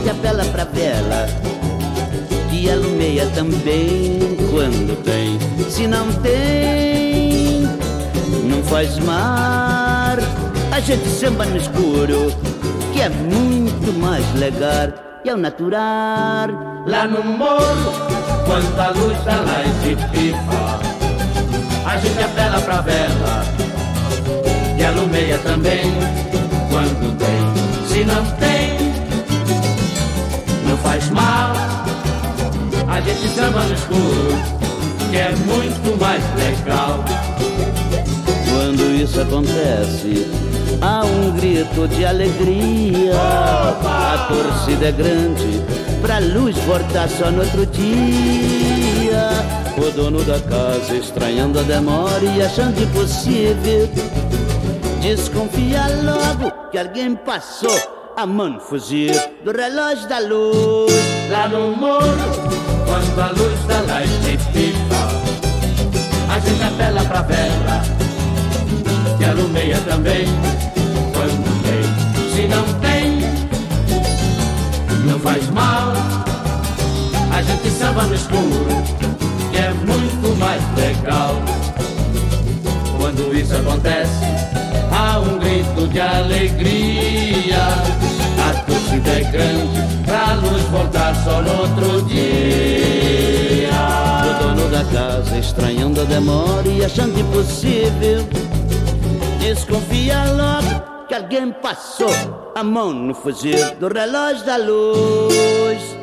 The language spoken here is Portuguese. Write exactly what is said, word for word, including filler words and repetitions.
gente apela pra vela, que alumeia também quando tem. Se não tem, não faz mar. A gente samba no escuro, que é muito mais legal. E ao natural, lá no morro, quando a luz da light pifa, a gente apela pra vela, que alumeia também quando tem. Se não tem, não faz mal. A gente samba no escuro, que é muito mais legal. Quando isso acontece, há um grito de alegria. Opa! A torcida é grande pra luz voltar só no outro dia. O dono da casa, estranhando a demora e achando impossível, desconfia logo que alguém passou a mão no fuzil do relógio da luz. Lá no morro, quando a luz da light pipa, a gente apela pra vela, que alumeia também quando tem. Se não tem, não faz mal. A gente samba no escuro, que é muito mais legal. Quando isso acontece, há um grito de alegria. A torcida é grande pra luz voltar só no outro dia. O dono da casa, estranhando a demora e achando impossível, desconfia logo que alguém passou a mão no fuzil do relógio da luz.